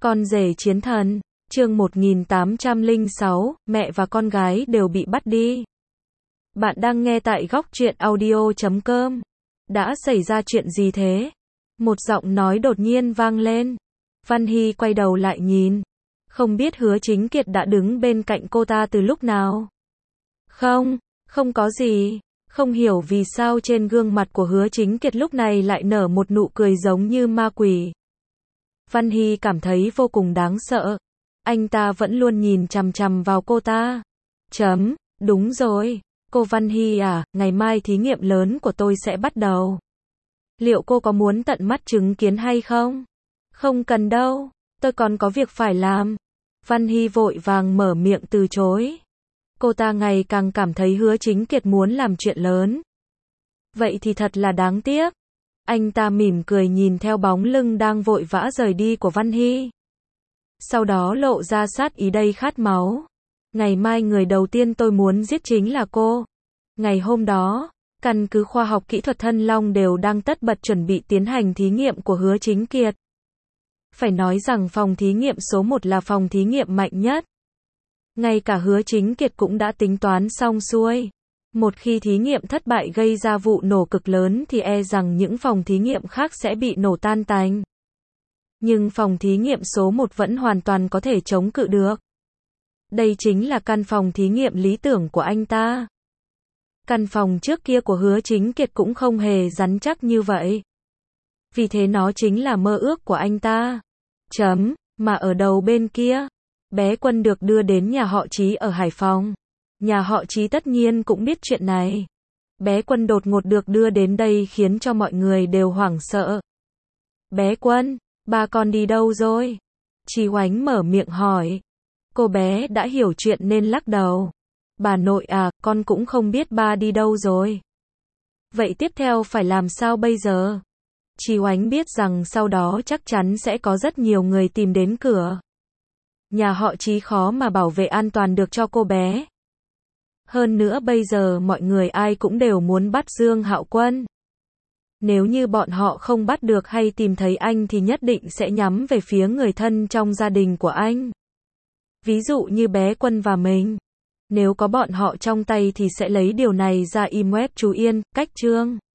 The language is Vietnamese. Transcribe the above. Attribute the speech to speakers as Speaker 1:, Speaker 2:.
Speaker 1: Con rể chiến thần, chương 1806, mẹ và con gái đều bị bắt đi. Bạn đang nghe tại góc truyện audio.com. Đã xảy ra chuyện gì thế? Một giọng nói đột nhiên vang lên. Văn Hy quay đầu lại nhìn. Không biết Hứa Chính Kiệt đã đứng bên cạnh cô ta từ lúc nào. Không có gì. Không hiểu vì sao trên gương mặt của Hứa Chính Kiệt lúc này lại nở một nụ cười giống như ma quỷ. Văn Hy cảm thấy vô cùng đáng sợ. Anh ta vẫn luôn nhìn chằm chằm vào cô ta. Đúng rồi. Cô Văn Hy à, ngày mai thí nghiệm lớn của tôi sẽ bắt đầu. Liệu cô có muốn tận mắt chứng kiến hay không? Không cần đâu, tôi còn có việc phải làm. Văn Hy vội vàng mở miệng từ chối. Cô ta ngày càng cảm thấy Hứa Chính Kiệt muốn làm chuyện lớn. Vậy thì thật là đáng tiếc. Anh ta mỉm cười nhìn theo bóng lưng đang vội vã rời đi của Văn Hy. Sau đó lộ ra sát ý đầy khát máu. Ngày mai người đầu tiên tôi muốn giết chính là cô. Ngày hôm đó, căn cứ khoa học kỹ thuật Thân Long đều đang tất bật chuẩn bị tiến hành thí nghiệm của Hứa Chính Kiệt. Phải nói rằng phòng thí nghiệm số 1 là phòng thí nghiệm mạnh nhất. Ngay cả Hứa Chính Kiệt cũng đã tính toán xong xuôi. Một khi thí nghiệm thất bại gây ra vụ nổ cực lớn thì e rằng những phòng thí nghiệm khác sẽ bị nổ tan tành. Nhưng phòng thí nghiệm số 1 vẫn hoàn toàn có thể chống cự được. Đây chính là căn phòng thí nghiệm lý tưởng của anh ta. Căn phòng trước kia của Hứa Chính Kiệt cũng không hề rắn chắc như vậy. Vì thế nó chính là mơ ước của anh ta. Mà ở đầu bên kia, bé Quân được đưa đến nhà họ Chí ở Hải Phòng. Nhà họ Chí tất nhiên cũng biết chuyện này. Bé Quân đột ngột được đưa đến đây khiến cho mọi người đều hoảng sợ. Bé Quân, ba con đi đâu rồi? Chí Oánh mở miệng hỏi. Cô bé đã hiểu chuyện nên lắc đầu. Bà nội à, con cũng không biết ba đi đâu rồi. Vậy tiếp theo phải làm sao bây giờ? Chí Oánh biết rằng sau đó chắc chắn sẽ có rất nhiều người tìm đến cửa. Nhà họ Chí khó mà bảo vệ an toàn được cho cô bé. Hơn nữa bây giờ mọi người ai cũng đều muốn bắt Dương Hạo Quân. Nếu như bọn họ không bắt được hay tìm thấy anh thì nhất định sẽ nhắm về phía người thân trong gia đình của anh. Ví dụ như bé Quân và mình. Nếu có bọn họ trong tay thì sẽ lấy điều này ra im web chú Yên, cách chương.